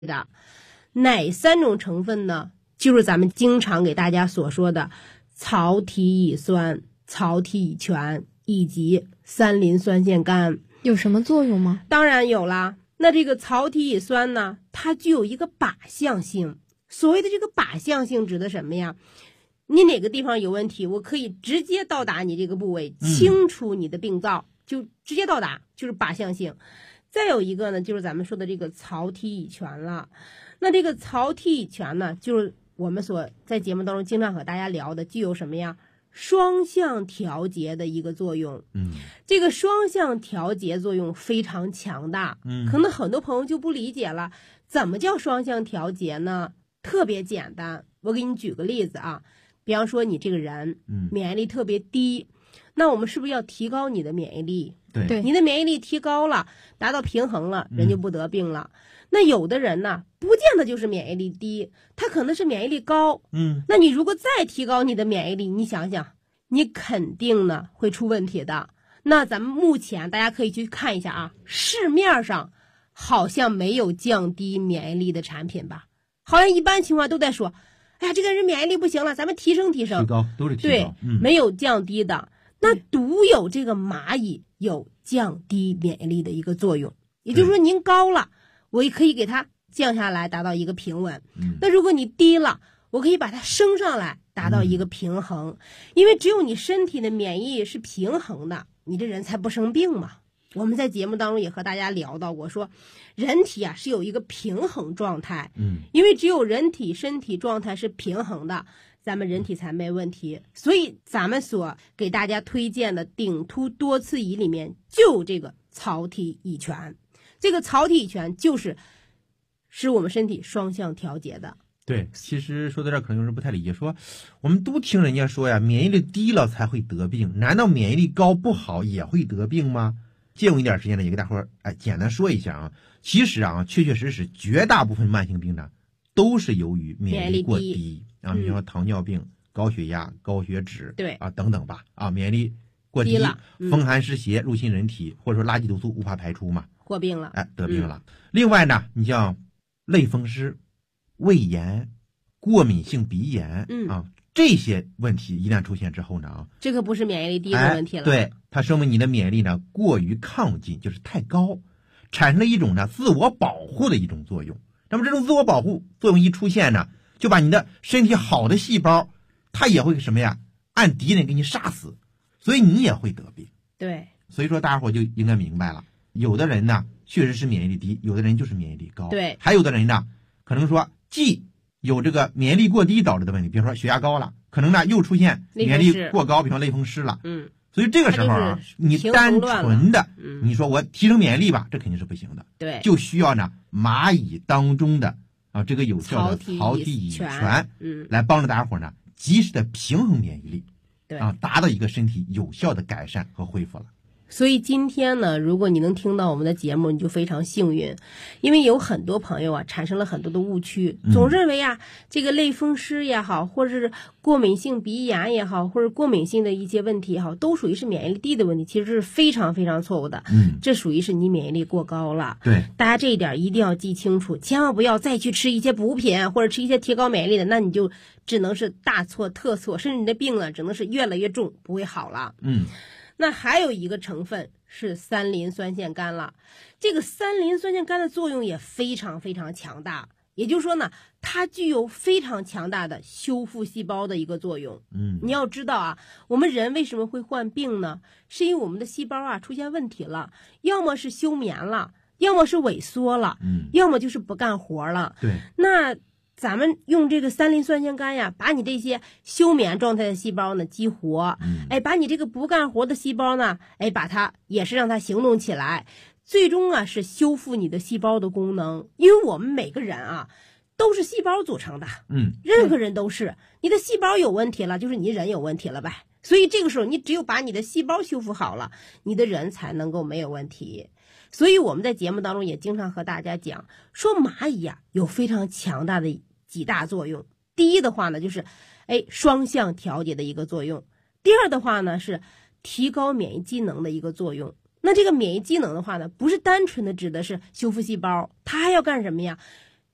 的。哪3种成分呢？就是咱们经常给大家所说的草体乙酸、草体乙醛以及三磷酸腺苷。 有什么作用吗？ 当然有啦。那这个草体乙酸呢，它具有一个靶向性。所谓的这个靶向性指的什么呀？你哪个地方有问题，我可以直接到达你这个部位，清除你的病灶，就直接到达，就是靶向性。再有一个呢，就是咱们说的这个草体乙醛了。那这个草体乙醛呢，就是我们所在节目当中经常和大家聊的，具有什么呀？双向调节的一个作用。这个双向调节作用非常强大。可能很多朋友就不理解了，怎么叫双向调节呢？特别简单，我给你举个例子啊。比方说你这个人免疫力特别低，那我们是不是要提高你的免疫力？ 对， 你的免疫力提高了，达到平衡了，人就不得病了。那有的人呢，不见得就是免疫力低，他可能是免疫力高。那你如果再提高你的免疫力，你想想，你肯定呢会出问题的。那咱们目前大家可以去看一下啊，市面上好像没有降低免疫力的产品吧？好像一般情况都在说，哎呀，这个人免疫力不行了，咱们提升提升。 提高都是提高。 对，没有降低的。那独有这个蚂蚁有降低免疫力的一个作用，也就是说您高了，我也可以给它降下来，达到一个平稳。那如果你低了，我可以把它升上来，达到一个平衡。因为只有你身体的免疫是平衡的，你这人才不生病嘛。我们在节目当中也和大家聊到过，说人体啊是有一个平衡状态。因为只有人体身体状态是平衡的，咱们人体才没问题。所以咱们所给大家推荐的顶突多次乙里面就有这个草体乙醛。这个草体乙醛就是使我们身体双向调节的。 对，其实说到这儿可能有人不太理解，说我们都听人家说呀，免疫力低了才会得病，难道免疫力高不好也会得病吗？借用一点时间呢，也给大伙儿简单说一下啊。其实啊，确确实实绝大部分慢性病呢都是由于免疫力过低啊，比如说糖尿病、高血压、高血脂， 对啊等等吧啊，免疫力过低了， 风寒湿邪入侵人体，或者说垃圾毒素无法排出嘛， 过病了， 得病了。另外呢，你像类风湿、胃炎、过敏性鼻炎啊，这些问题一旦出现之后呢， 这可不是免疫力低的问题了。 对，它说明你的免疫力呢过于亢进，就是太高，产生了一种呢自我保护的一种作用。那么这种自我保护作用一出现呢，就把你的身体好的细胞，它也会什么呀，按敌人给你杀死，所以你也会得病。 对， 所以说大家伙就应该明白了，有的人呢确实是免疫力低，有的人就是免疫力高。 对， 还有的人呢可能说既有这个免疫力过低导致的问题，比如说血压高了，可能呢又出现免疫力过高，比方类风湿了。所以这个时候啊，你单纯的你说我提升免疫力吧，这肯定是不行的。 对， 就需要呢蚂蚁当中的啊这个有效的草体乙醛，来帮助大家伙呢及时的平衡免疫力， 对啊，达到一个身体有效的改善和恢复了。 所以今天呢，如果你能听到我们的节目，你就非常幸运，因为有很多朋友啊产生了很多的误区，总认为啊这个类风湿也好，或者是过敏性鼻炎也好，或者过敏性的一些问题也好，都属于是免疫力低的问题，其实是非常非常错误的。这属于是你免疫力过高了。 对， 大家这一点一定要记清楚，千万不要再去吃一些补品或者吃一些提高免疫力的，那你就只能是大错特错，甚至你的病了只能是越来越重，不会好了。那还有一个成分是三磷酸腺苷了，这个三磷酸腺苷的作用也非常非常强大，也就是说呢，它具有非常强大的修复细胞的一个作用。你要知道啊，我们人为什么会患病呢？是因为我们的细胞啊出现问题了，要么是休眠了，要么是萎缩了，要么就是不干活了。 对， 那咱们用这个三磷酸腺苷呀，把你这些休眠状态的细胞呢激活，把你这个不干活的细胞呢，把它也是让它行动起来，最终啊是修复你的细胞的功能。因为我们每个人啊都是细胞组成的，任何人都是，你的细胞有问题了，就是你人有问题了呗。所以这个时候你只有把你的细胞修复好了，你的人才能够没有问题。所以我们在节目当中也经常和大家讲，说蚂蚁啊有非常强大的几大作用。第一的话呢，就是双向调节的一个作用；第二的话呢，是提高免疫机能的一个作用。那这个免疫机能的话呢，不是单纯的指的是修复细胞，它还要干什么呀？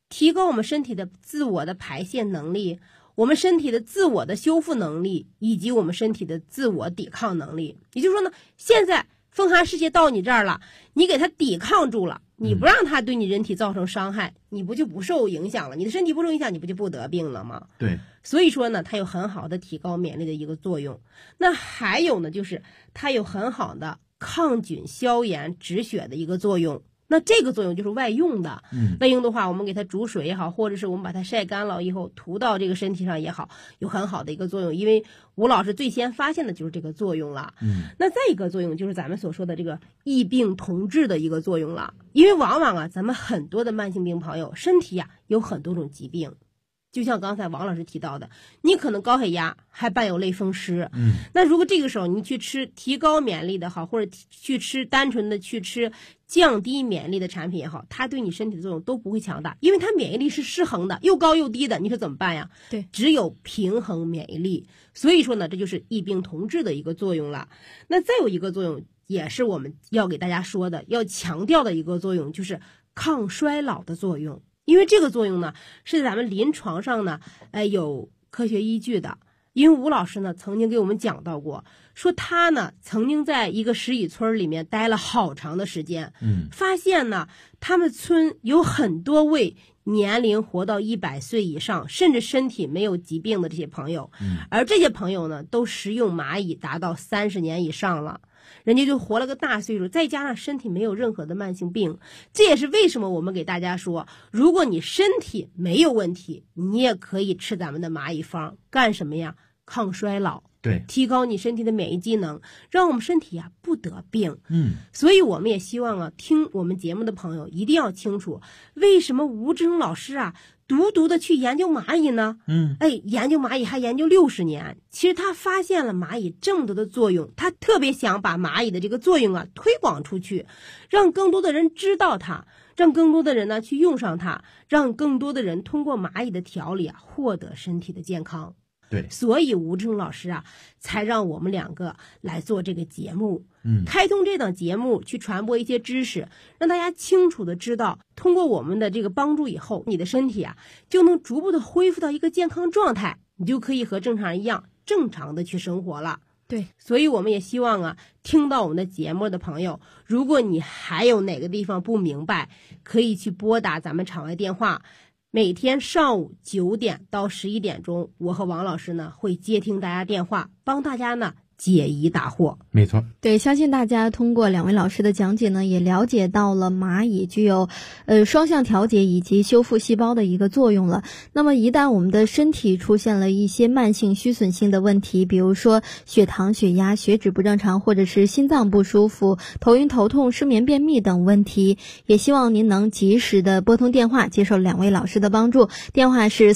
提高我们身体的自我的排泄能力，我们身体的自我的修复能力，以及我们身体的自我抵抗能力。也就是说呢，现在风寒湿邪到你这儿了，你给它抵抗住了，你不让它对你人体造成伤害，你不就不受影响了？你的身体不受影响，你不就不得病了吗？ 对， 所以说呢，它有很好的提高免疫力的一个作用。那还有呢，就是它有很好的抗菌、消炎、止血的一个作用。那这个作用就是外用的，外用的话，我们给它煮水也好，或者是我们把它晒干了以后涂到这个身体上也好，有很好的一个作用。因为吴老师最先发现的就是这个作用了。那再一个作用就是咱们所说的这个异病同治的一个作用了。因为往往啊，咱们很多的慢性病朋友身体呀有很多种疾病。就像刚才王老师提到的，你可能高血压还伴有类风湿，那如果这个时候你去吃提高免疫力的好，或者去吃单纯的去吃降低免疫力的产品也好，它对你身体的作用都不会强大，因为它免疫力是失衡的，又高又低的，你说怎么办呀？ 对， 只有平衡免疫力。所以说呢，这就是异病同治的一个作用了。那再有一个作用，也是我们要给大家说的，要强调的一个作用，就是抗衰老的作用。因为这个作用呢，是咱们临床上呢，有科学依据的。因为吴老师呢，曾经给我们讲到过，说他呢，曾经在一个十里村里面待了好长的时间，发现呢，他们村有很多位年龄活到100岁以上，甚至身体没有疾病的这些朋友，而这些朋友呢，都食用蚂蚁达到30年以上了。人家就活了个大岁数，再加上身体没有任何的慢性病，这也是为什么我们给大家说，如果你身体没有问题，你也可以吃咱们的蚂蚁方，干什么呀？抗衰老， 对， 提高你身体的免疫机能，让我们身体呀不得病。所以我们也希望啊，听我们节目的朋友一定要清楚，为什么吴志成老师啊独的去研究蚂蚁呢？研究蚂蚁还研究60年。其实他发现了蚂蚁这么多的作用，他特别想把蚂蚁的这个作用啊推广出去，让更多的人知道它，让更多的人呢去用上它，让更多的人通过蚂蚁的调理啊获得身体的健康。 对， 所以吴志成老师啊，才让我们2个来做这个节目，开通这档节目去传播一些知识，让大家清楚的知道，通过我们的这个帮助以后，你的身体啊就能逐步的恢复到一个健康状态，你就可以和正常人一样正常的去生活了。 对， 所以我们也希望啊，听到我们的节目的朋友，如果你还有哪个地方不明白，可以去拨打咱们场外电话。每天上午9点到11点钟，我和王老师呢会接听大家电话，帮大家呢解疑答惑。 没错， 对，相信大家通过2位老师的讲解呢，也了解到了蚂蚁具有双向调节以及修复细胞的一个作用了。那么一旦我们的身体出现了一些慢性虚损性的问题，比如说血糖、血压、血脂不正常，或者是心脏不舒服、头晕头痛、失眠便秘等问题，也希望您能及时的拨通电话，接受2位老师的帮助。电话是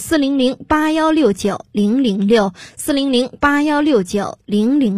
400-8169-006 400-8169-006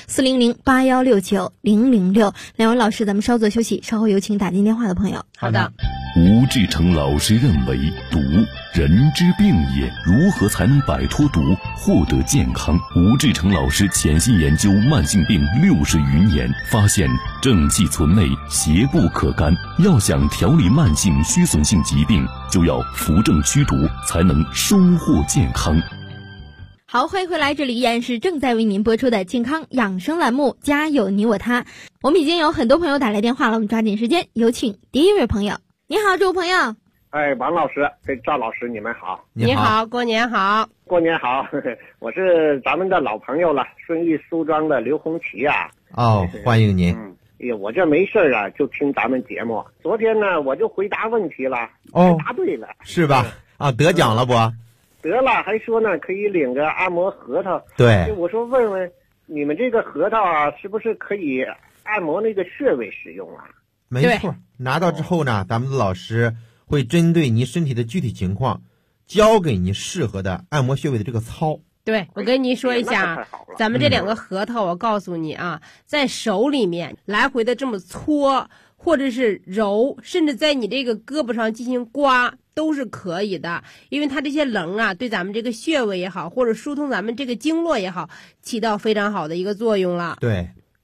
400-8169-006。2位老师，咱们稍作休息，稍后有请打进电话的朋友。 好的。 吴志成老师认为，毒人之病也，如何才能摆脱毒，获得健康？吴志成老师潜心研究慢性病60余年，发现正气存内，邪不可干。要想调理慢性虚损性疾病，就要扶正驱毒，才能收获健康。 好，欢迎回来，这里依然是正在为您播出的健康养生栏目，家有你我他。我们已经有很多朋友打来电话了，我们抓紧时间，有请第一位朋友。你好，这位朋友。 王老师跟赵老师，你们好。 你好，过年好。 过年好，我是咱们的老朋友了，顺义苏庄的刘红旗啊。 欢迎您。 我这没事啊，就听咱们节目。昨天呢，我就回答问题了，答对了， 是吧？得奖了不？ 得了，还说呢可以领个按摩核桃。 对， 我说问问你们这个核桃啊，是不是可以按摩那个穴位使用啊？ 没错，拿到之后呢，咱们的老师会针对你身体的具体情况，教给你适合的按摩穴位的这个操。 对，我跟您说一下，咱们这2个核桃，我告诉你啊，在手里面来回的这么搓，或者是揉，甚至在你这个胳膊上进行刮，都是可以的。因为它这些棱啊，对咱们这个穴位也好，或者疏通咱们这个经络也好，起到非常好的一个作用了。 对，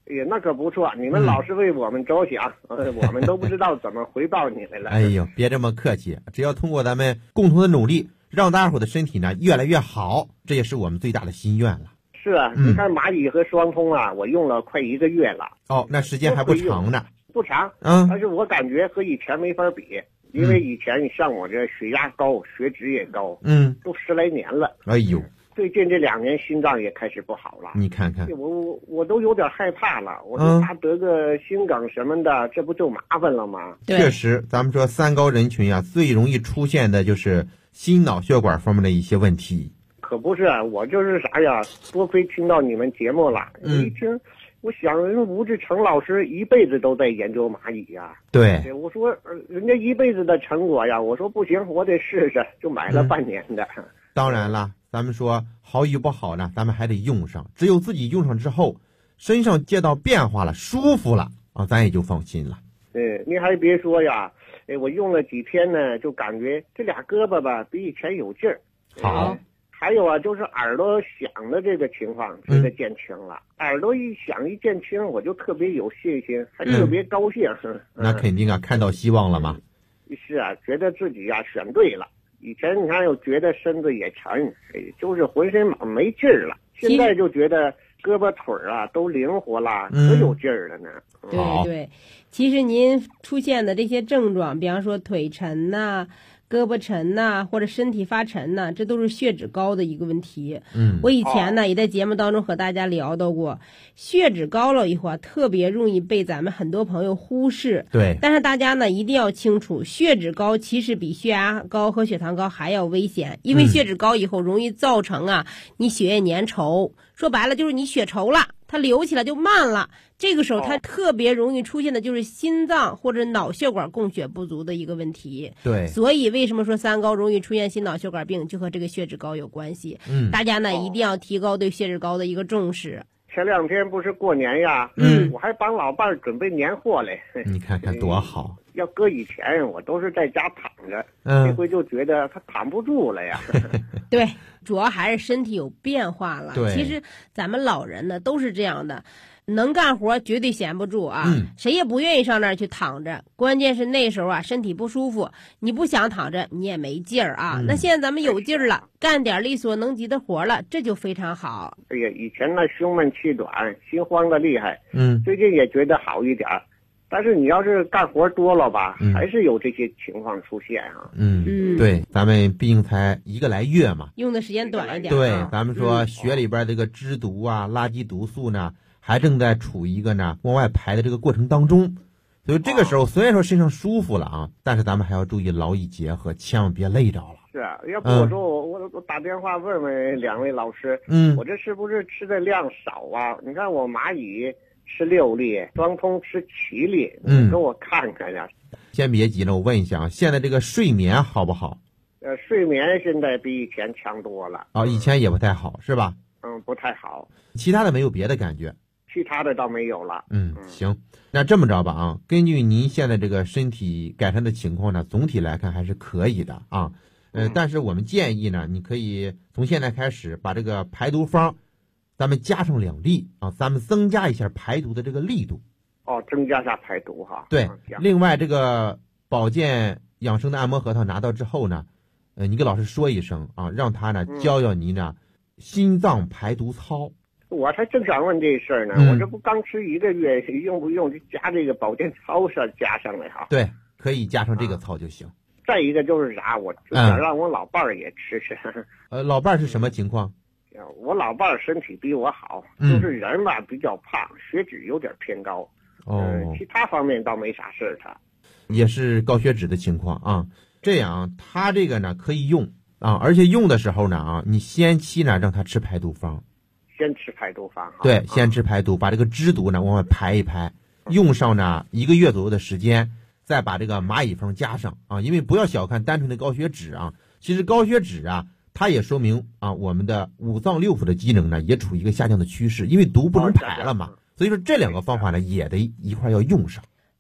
那可不错，你们老是为我们着想，我们都不知道怎么回报你们了。 哎呦，别这么客气，只要通过咱们共同的努力，让大伙的身体呢越来越好，这也是我们最大的心愿了。 是啊，你看蚂蚁和双通啊，我用了快1个月了。 哦，那时间还不长呢。 不长，但是我感觉和以前没法比，因为以前你像我这血压高，血脂也高，都10来年了。 哎呦。 最近这2年心脏也开始不好了， 你看看， 我都有点害怕了。我说他得个心梗什么的，这不就麻烦了吗？ 确实，咱们说3高人群啊，最容易出现的就是心脑血管方面的一些问题。 可不是，我就是啥呀？多亏听到你们节目了，一听，我想吴志成老师一辈子都在研究蚂蚁呀。 对， 我说人家一辈子的成果呀，我说不行，我得试试，就买了半年的。 当然了。咱们说好与不好呢，咱们还得用上。只有自己用上之后，身上见到变化了，舒服了啊，咱也就放心了。 你还别说呀，我用了几天呢，就感觉这俩胳膊吧比以前有劲儿。 好， 还有啊，就是耳朵响的这个情况，这个减轻了。耳朵一响一减轻，我就特别有信心，还特别高兴。 那肯定啊，看到希望了嘛。 是啊，觉得自己选对了。以前你看又觉得身子也沉，就是浑身没劲儿了，现在就觉得胳膊腿啊都灵活了，可有劲儿了呢。 对对，其实您出现的这些症状，比方说腿沉呐、胳膊沉呐，或者身体发沉呐，这都是血脂高的一个问题。我以前呢也在节目当中和大家聊到过，血脂高了以后啊，特别容易被咱们很多朋友忽视。 对， 但是大家呢一定要清楚，血脂高其实比血压高和血糖高还要危险，因为血脂高以后容易造成你血液粘稠，说白了就是你血稠了，它流起来就慢了。这个时候它特别容易出现的就是心脏或者脑血管供血不足的一个问题。 对， 所以为什么说3高容易出现心脑血管病，就和这个血脂高有关系。大家呢一定要提高对血脂高的一个重视。 前2天不是过年呀，我还帮老伴儿准备年货嘞。 你看看多好！ 要搁以前，我都是在家躺着，这回就觉得他躺不住了呀。 对，主要还是身体有变化了。 对， 其实咱们老人呢都是这样的，能干活绝对闲不住啊，谁也不愿意上那儿去躺着。关键是那时候身体不舒服，你不想躺着，你也没劲儿啊。那现在咱们有劲儿了，干点力所能及的活了，这就非常好。 哎呀，以前那胸闷气短，心慌的厉害，最近也觉得好一点。但是你要是干活多了吧，还是有这些情况出现啊。 对，咱们毕竟才1个来月嘛， 用的时间短一点。 对，咱们说血里边这个脂毒啊、垃圾毒素呢，还正在处于一个往外排的这个过程当中。所以这个时候虽然说身上舒服了但是咱们还要注意劳逸结合，千万别累着了。 是啊，要不我说我打电话问问2位老师，我这是不是吃的量少啊？你看我蚂蚁吃6粒，双通吃7粒，给我看看呀。 先别急了，我问一下现在这个睡眠好不好？ 睡眠现在比以前强多了。 以前也不太好是吧？ 不太好。 其他的没有别的感觉？ 其他的倒没有了。 行，那这么着吧根据您现在这个身体改善的情况呢，总体来看还是可以的但是我们建议呢，你可以从现在开始把这个排毒方咱们加上2粒咱们增加一下排毒的这个力度。 增加下排毒哈。 对，另外这个保健养生的按摩核桃拿到之后呢，你跟老师说一声让他呢教您心脏排毒操。 我还正想问这事儿呢，我这不刚吃1个月，用不用就加这个保健操上加上来哈？ 对，可以加上这个操就行。 再一个就是啥，我就想让我老伴儿也吃吃。 老伴儿是什么情况？ 我老伴儿身体比我好，就是人吧比较胖，血脂有点偏高。其他方面倒没啥事儿，他也是高血脂的情况这样他这个呢可以用而且用的时候呢你先期呢让他吃排毒方。 先吃排毒方对，先吃排毒，把这个脂毒呢往外排一排，用上呢1个月左右的时间，再把这个蚂蚁方加上因为不要小看单纯的高血脂其实高血脂它也说明我们的5脏6腑的机能呢也处于一个下降的趋势，因为毒不能排了嘛。所以说这2个方法呢也得一块要用上。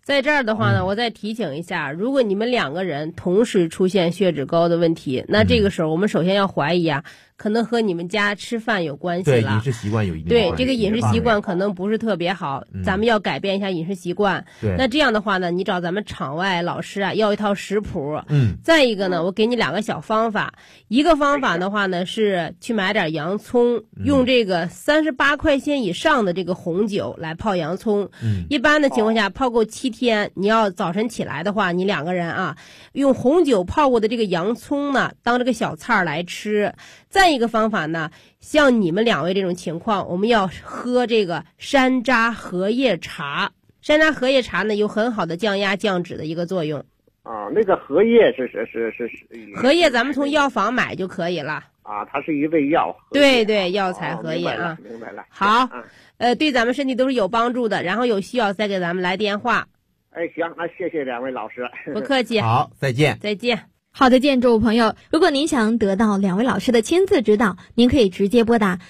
在这儿的话呢，我再提醒一下，如果你们2个人同时出现血脂高的问题，那这个时候我们首先要怀疑啊，可能和你们家吃饭有关系了。 对，饮食习惯有一定对， 关系。 这个饮食习惯可能不是特别好，咱们要改变一下饮食习惯。 对， 那这样的话呢，你找咱们场外老师啊，要一套食谱。再一个呢，我给你2个小方法。一个方法的话呢，是去买点洋葱，用这个38块钱以上的这个红酒来泡洋葱。一般的情况下，泡够7天，你要早晨起来的话，你2个人啊，用红酒泡过的这个洋葱呢，当这个小菜来吃。再一个方法呢，像你们2位这种情况，我们要喝这个山楂荷叶茶。山楂荷叶茶呢，有很好的降压降脂的一个作用。 啊，那个荷叶是荷叶，咱们从药房买就可以了。 啊，它是一味药。 对对，药材荷叶啊。 明白了。 好，对咱们身体都是有帮助的。然后有需要再给咱们来电话。 哎，行，那谢谢2位老师。 不客气。 好，再见。 再见。 好，再见，诸位朋友。如果您想得到2位老师的亲自指导，您可以直接拨打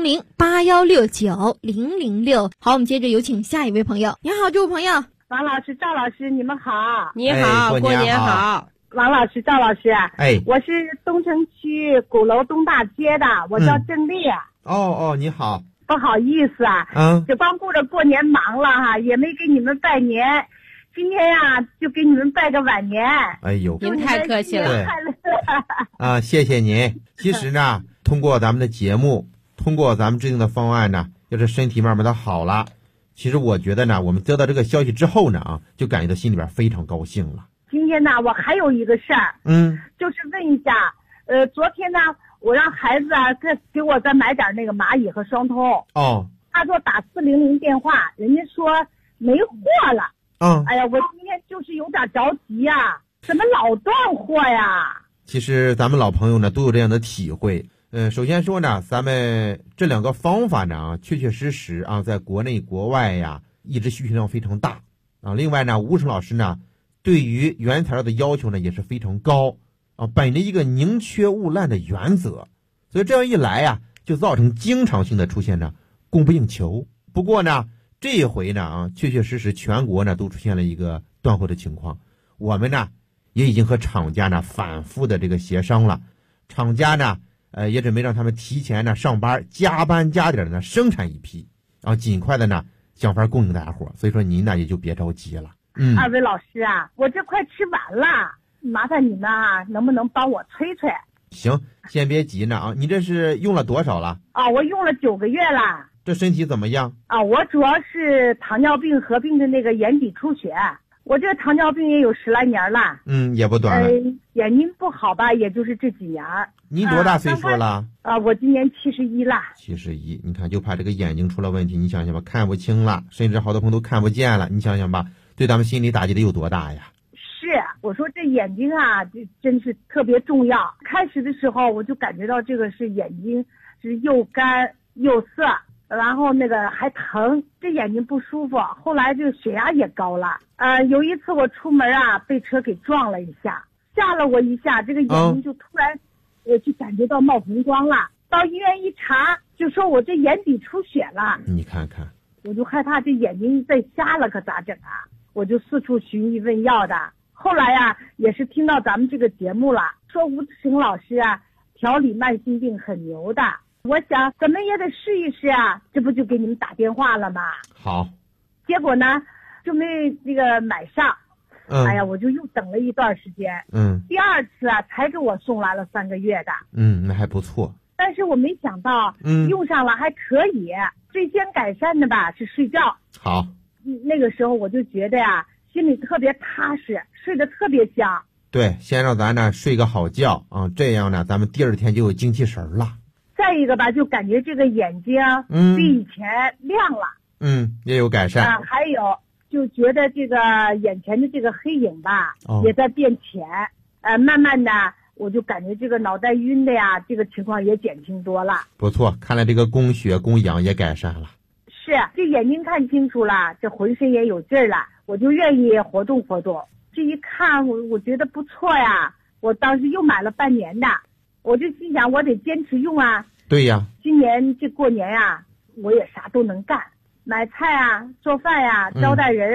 400-8169-006。好，我们接着有请下一位朋友。你好，诸位朋友。 王老师、赵老师，你们好。 你好，过年好。 王老师、赵老师， 哎， 我是东城区鼓楼东大街的，我叫郑丽。 哦，你好。 不好意思啊，就光顾着过年忙了哈，也没给你们拜年。今天呀，就给你们拜个晚年。 哎呦， 您太客气了。 啊，谢谢您。其实呢，通过咱们的节目，通过咱们制定的方案呢，要是身体慢慢的好了，其实我觉得呢，我们得到这个消息之后呢，就感觉到心里边非常高兴了。 今天呢，我还有一个事儿，就是问一下，昨天呢，我让孩子啊，给我再买点那个蚂蚁和双通。 哦。 他说打400电话，人家说没货了。哎呀，我今天就是有点着急呀，怎么老断货呀？ 其实咱们老朋友呢都有这样的体会。首先说呢，咱们这2个方法呢，确确实实啊，在国内国外呀，一直需求量非常大啊。另外呢，吴成老师呢，对于原材料的要求呢也是非常高啊，本着一个宁缺毋滥的原则，所以这样一来呀，就造成经常性的出现着供不应求。不过呢，这一回呢啊，确确实实全国呢都出现了一个断货的情况。我们呢也已经和厂家呢反复的这个协商了，厂家呢也准备让他们提前呢上班，加班加点的呢生产一批，然后尽快的呢想法供应大家伙。所以说您呢也就别着急了。 2位老师啊，我这快吃完了，麻烦你们啊，能不能帮我催催？ 行，先别急呢啊，你这是用了多少了？ 啊，我用了9个月了。 这身体怎么样？ 啊，我主要是糖尿病合并的那个眼底出血，我这个糖尿病也有10来年了。 也不短了。 眼睛不好吧，也就是这几年。 您多大岁数了？ 我今年71了。 71，你看就怕这个眼睛出了问题，你想想吧，看不清了，甚至好多朋友都看不见了，你想想吧，对咱们心理打击得有多大呀？ 是，我说这眼睛啊，这真是特别重要。开始的时候我就感觉到这个是眼睛是又干又涩，然后那个还疼，这眼睛不舒服。后来这个血压也高了。有一次我出门啊，被车给撞了一下，吓了我一下，这个眼睛就突然就感觉到冒红光了。到医院一查，就说我这眼底出血了。 你看看， 我就害怕这眼睛再瞎了可咋整啊？我就四处寻医问药的。后来呀，也是听到咱们这个节目了，说吴成老师啊，调理慢性病很牛的。我想怎么也得试一试啊，这不就给你们打电话了吗？ 好。 结果呢，就没这个买上。哎呀，我就又等了一段时间。第2次啊，才给我送来了3个月的。 那还不错。 但是我没想到，用上了还可以。最先改善的吧是睡觉。 好。 那个时候我就觉得呀，心里特别踏实，睡得特别香。 对，先让咱呢睡个好觉啊，这样呢，咱们第2天就有精气神了。 再一个吧，就感觉这个眼睛比以前亮了。 也有改善。 还有就觉得这个眼前的这个黑影吧，也在变浅。慢慢的我就感觉这个脑袋晕的呀，这个情况也减轻多了。 不错，看来这个供血供氧也改善了。 是，这眼睛看清楚了，这浑身也有劲儿了，我就愿意活动活动。这一看我觉得不错呀，我当时又买了半年的，我就心想我得坚持用啊。 对呀。 今年这过年呀，我也啥都能干，买菜啊，做饭呀，招待人啊，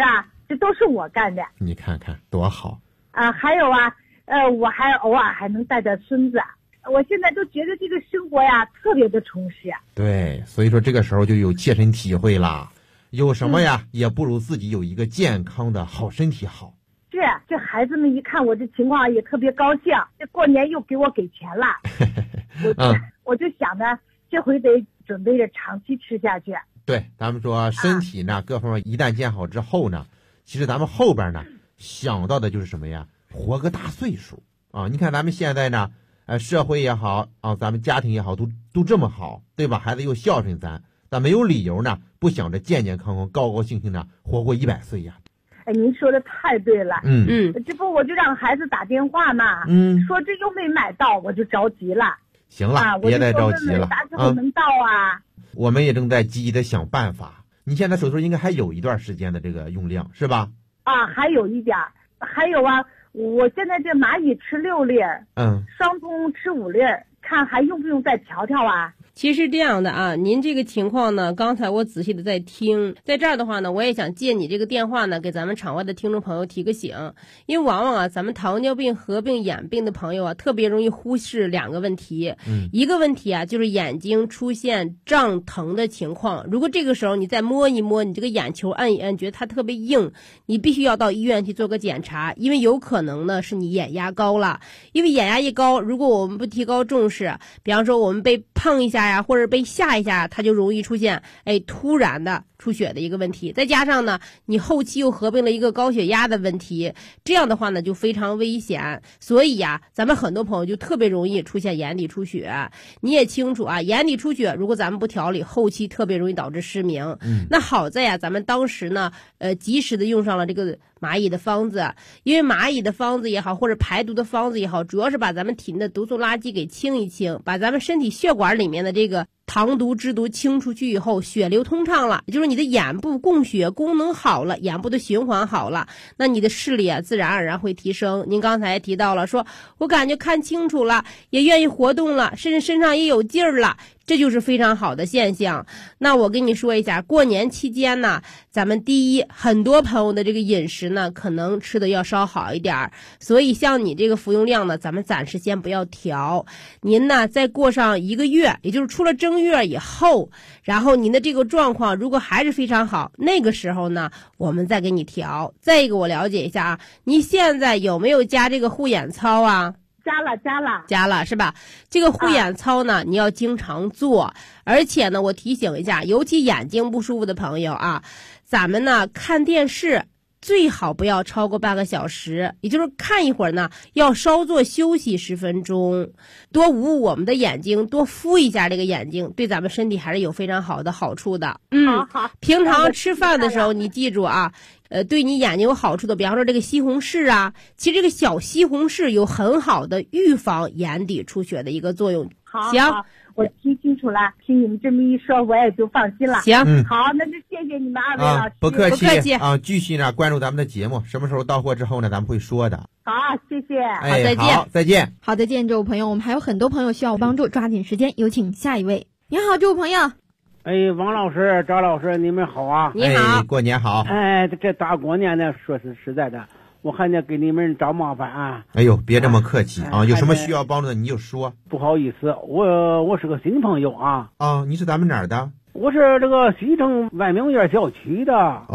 这都是我干的。 你看看多好啊！还有啊，我还偶尔还能带点孙子。我现在都觉得这个生活呀特别的充实。 对，所以说这个时候就有切身体会啦。有什么呀，也不如自己有一个健康的好身体好。 这孩子们一看我这情况也特别高兴，这过年又给钱了。我就想呢，这回得准备着长期吃下去。 对，咱们说身体呢，各方面一旦建好之后呢，其实咱们后边呢想到的就是什么呀？活个大岁数啊！你看咱们现在呢，社会也好啊，咱们家庭也好，都这么好，对吧？孩子又孝顺咱没有理由呢不想着健健康康、高高兴兴的活过100岁呀。 您说的太对了。这不我就让孩子打电话嘛。说这又没买到，我就着急了。 行了，别再着急了。 啥时候能到啊？ 我们也正在积极的想办法。你现在手头应该还有一段时间的这个用量是吧？ 还有一点，还有啊，我现在这蚂蚁吃6粒，双通吃5粒，看还用不用再调调啊？ 其实这样的啊，您这个情况呢，刚才我仔细的在听，在这儿的话呢，我也想借你这个电话呢，给咱们场外的听众朋友提个醒，因为往往啊，咱们糖尿病合并眼病的朋友啊，特别容易忽视2个问题。一个问题啊，就是眼睛出现胀疼的情况，如果这个时候你再摸一摸，你这个眼球按一按，觉得它特别硬，你必须要到医院去做个检查，因为有可能呢是你眼压高了，因为眼压一高，如果我们不提高重视，比方说我们被碰一下呀，或者被吓一下，它就容易出现突然的出血的一个问题。再加上呢，你后期又合并了一个高血压的问题，这样的话呢就非常危险。所以呀，咱们很多朋友就特别容易出现眼底出血。你也清楚啊，眼底出血如果咱们不调理，后期特别容易导致失明。那好在呀，咱们当时呢及时的用上了这个蚂蚁的方子，因为蚂蚁的方子也好，或者排毒的方子也好，主要是把咱们体内的毒素垃圾给清一清，把咱们身体血管里面的这个糖毒脂毒清出去以后，血流通畅了，也就是你的眼部供血功能好了，眼部的循环好了，那你的视力啊自然而然会提升。您刚才提到了，说我感觉看清楚了，也愿意活动了，甚至身上也有劲儿了，这就是非常好的现象。那我跟你说一下，过年期间呢，咱们第一，很多朋友的这个饮食呢可能吃的要稍好一点，所以像你这个服用量呢，咱们暂时先不要调。您呢再过上1个月，也就是出了正月以后，然后您的这个状况如果还是非常好，那个时候呢我们再给你调。再一个，我了解一下啊，你现在有没有加这个护眼操啊？加了是吧？这个护眼操呢，你要经常做，而且呢，我提醒一下，尤其眼睛不舒服的朋友啊，咱们呢看电视最好不要超过半个小时，也就是看一会儿呢，要稍作休息10分钟，多捂我们的眼睛，多敷一下这个眼睛，对咱们身体还是有非常好的好处的。 好， 平常吃饭的时候，你记住啊。对你眼睛有好处的，比方说这个西红柿啊，其实这个小西红柿有很好的预防眼底出血的一个作用。行， 我听清楚了，听你们这么一说，我也就放心了。 行， 好，那就谢谢你们2位老师。 不客气啊，继续呢关注咱们的节目，什么时候到货之后呢，咱们会说的。 好，谢谢。 好，再见。 好，再见。 好，再见，这位朋友，我们还有很多朋友需要帮助，抓紧时间，有请下一位。你好，这位朋友。 王老师、赵老师，你们好啊！ 你好， 过年好。 这大过年的，说是实在的，我还得给你们找麻烦啊！ 哎呦，别这么客气啊！有什么需要帮助的你就说。 不好意思，我是个新朋友啊。 你是咱们哪儿的？ 我是这个西城万明园小区的。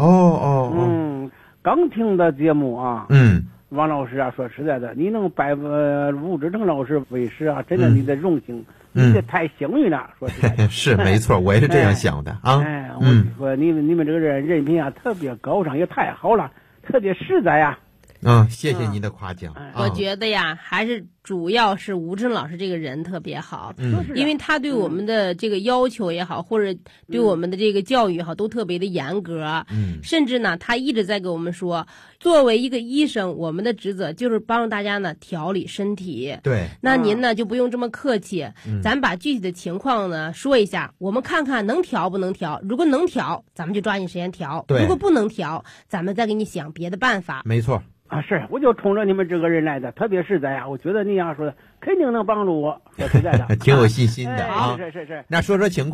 刚听的节目啊。王老师啊，说实在的，你能拜吴志成老师为师啊，真的你的荣幸。你这太幸运了，说实在是没错，我也是这样想的啊。 我说你们这个人品啊，特别高尚，也太好了，特别实在呀。 谢谢您的夸奖。 我觉得呀，还是主要是吴正老师这个人特别好，因为他对我们的这个要求也好，或者对我们的这个教育也好，都特别的严格。甚至呢，他一直在跟我们说，作为一个医生，我们的职责就是帮助大家呢调理身体。 对， 那您呢就不用这么客气，咱把具体的情况呢说一下，我们看看能调不能调。如果能调，咱们就抓紧时间调；如果不能调，咱们再给你想别的办法。 没错。 是，我就冲着你们这个人来的，特别实在呀。我觉得你要说的肯定能帮助我，说实在的， 挺有信心的啊。 是。 那说说情况。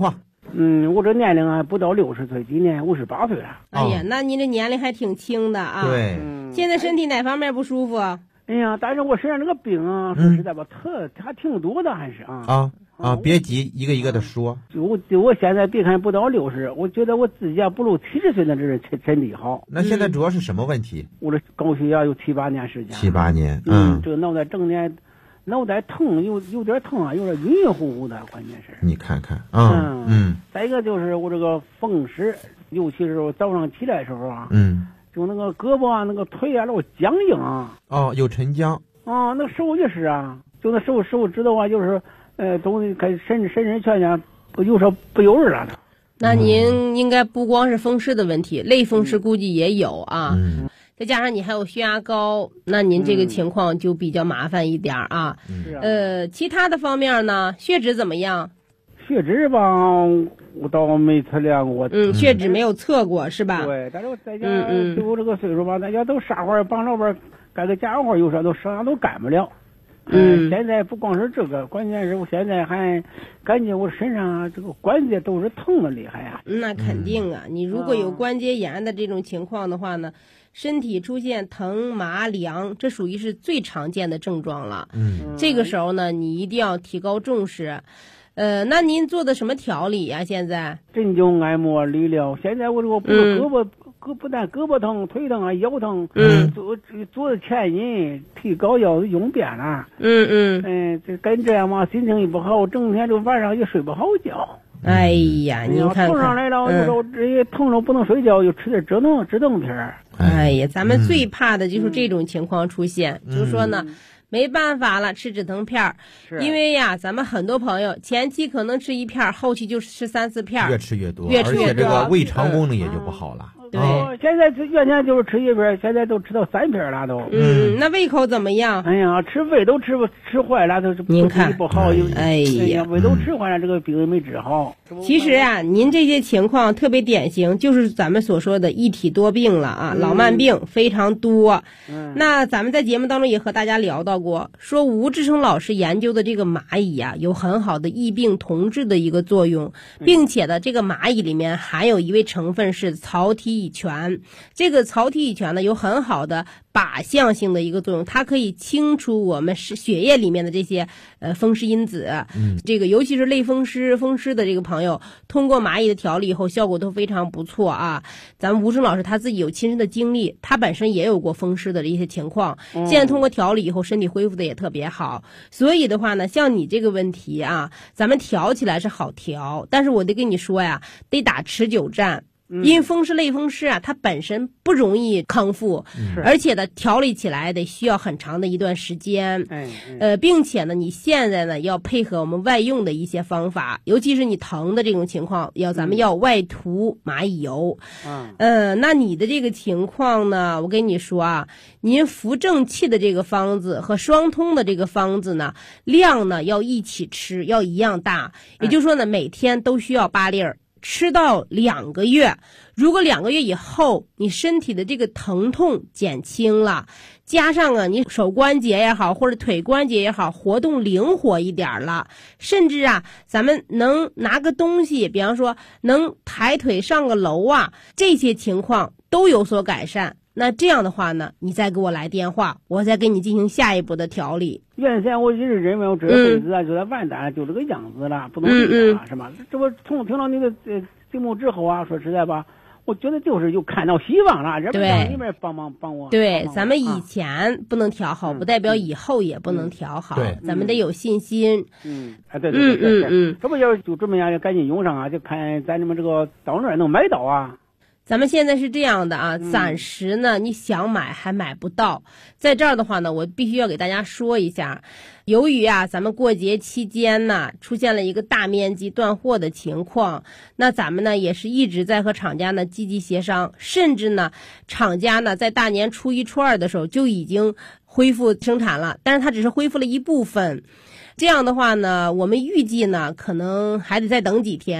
我这年龄还不到60岁，今年58岁了。 哎呀，那您这年龄还挺轻的啊。 对。 现在身体哪方面不舒服？ 哎呀，但是我身上这个病啊，说实在吧，还挺多的，还是别急，一个一个的说。 就我现在别看不到60，我觉得我自己不如70岁的这人身体好。 那现在主要是什么问题？ 我这高血压有7、8年时间。 7、8年。 这个脑袋整天脑袋疼，有点疼啊，有点晕晕乎乎的，关键是。 你看看。 再一个就是我这个风湿，尤其是我早上起来的时候啊。就那个胳膊啊，那个腿啊，老僵硬啊。 有沉僵。 那手也是啊，就那手指头啊，就是都开始伸伸圈圈，有时候不由人了。 那您应该不光是风湿的问题，类风湿估计也有啊。再加上你还有血压高，那您这个情况就比较麻烦一点啊。其他的方面呢，血脂怎么样？ 血脂吧，我倒没测量过。 血脂没有测过是吧？ 对，但是我在家就我这个岁数吧，大家都啥活帮老板干个家活，有时候都啥都干不了。现在不光是这个，关键是我现在还感觉我身上这个关节都是疼的厉害啊。 那肯定啊，你如果有关节炎的这种情况的话呢，身体出现疼麻凉，这属于是最常见的症状了。这个时候呢，你一定要提高重视。那您做的什么调理呀？现在针灸、按摩、理疗。现在我这个不但胳膊疼、腿疼啊、腰疼，做的前引，提高腰用遍了。这跟这样嘛，心情一不好，整天就晚上也睡不好觉。 哎呀，你看看， 疼上来了，这疼着不能睡觉，就吃点止疼片。 哎呀，咱们最怕的就是这种情况出现，就是说呢。没办法了，吃止疼片儿，因为呀，咱们很多朋友前期可能吃1片，后期就吃3、4片， 越吃越多，而且这个胃肠功能也就不好了。 对， 现在原先就是吃1片，现在都吃到3片了都。 那胃口怎么样？ 哎呀，吃胃都吃坏了，都您看不好。 哎呀， 胃都吃坏了，这个病也没治好。 其实啊，您这些情况特别典型，就是咱们所说的一体多病了啊，老慢病非常多。那咱们在节目当中也和大家聊到过，说吴志成老师研究的这个蚂蚁啊，有很好的异病同治的一个作用，并且呢，这个蚂蚁里面含有一味成分是曹体乙醛。这个曹体乙醛呢，有很好的靶向性的一个作用，它可以清除我们血液里面的这些风湿因子。这个尤其是类风湿的这个朋友，通过蚂蚁的调理以后，效果都非常不错啊。咱们吴声老师他自己有亲身的经历，他本身也有过风湿的一些情况，现在通过调理以后，身体恢复的也特别好。所以的话呢，像你这个问题啊，咱们调起来是好调，但是我得跟你说呀，得打持久战。因为类风湿啊，它本身不容易康复，而且呢，调理起来得需要很长的一段时间。并且呢，你现在呢要配合我们外用的一些方法，尤其是你疼的这种情况，咱们要外涂蚂蚁油。那你的这个情况呢，我跟你说啊，您扶正气的这个方子和双通的这个方子呢，量呢要一起吃，要一样大，也就是说呢，每天都需要8粒儿。吃到2个月，如果2个月以后你身体的这个疼痛减轻了，加上啊你手关节也好或者腿关节也好活动灵活一点了，甚至啊咱们能拿个东西，比方说能抬腿上个楼啊，这些情况都有所改善。那这样的话呢，你再给我来电话，我再给你进行下一步的调理。 原先我一直认为我这辈子啊就在完蛋，就这个样子了，不能这样是吧？这不听到你的节目之后啊，说实在吧，我觉得就是有看到希望了，这边你们帮我。 对，咱们以前不能调好，不代表以后也不能调好，咱们得有信心。 对，这不要就这么样，赶紧用上啊，就看咱们这个到哪儿能买到啊。 咱们现在是这样的啊，暂时呢你想买还买不到。在这儿的话呢，我必须要给大家说一下，由于啊咱们过节期间呢出现了一个大面积断货的情况，那咱们呢也是一直在和厂家呢积极协商，甚至呢厂家呢在大年初1、初2的时候就已经恢复生产了，但是它只是恢复了一部分。这样的话呢，我们预计呢可能还得再等几天。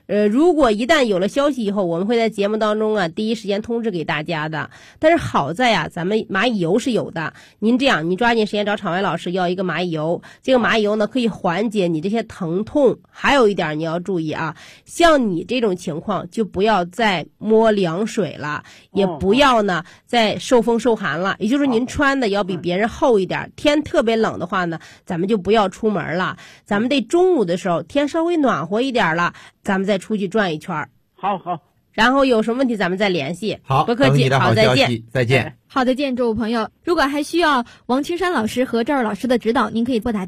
如果一旦有了消息以后，我们会在节目当中啊第一时间通知给大家的。但是好在啊，咱们蚂蚁油是有的。您这样，你抓紧时间找场外老师要一个蚂蚁油。这个蚂蚁油呢，可以缓解你这些疼痛。还有一点你要注意啊，像你这种情况，就不要再摸凉水了，也不要呢再受风受寒了。也就是您穿的要比别人厚一点。天特别冷的话呢，咱们就不要出门了。咱们得中午的时候天稍微暖和一点了，咱们再出去转一圈。 好。 然后有什么问题咱们再联系。 好， 不客气。好，再见。 再见。 好的，见诸位朋友，如果还需要王青山老师和赵老师的指导，您可以拨打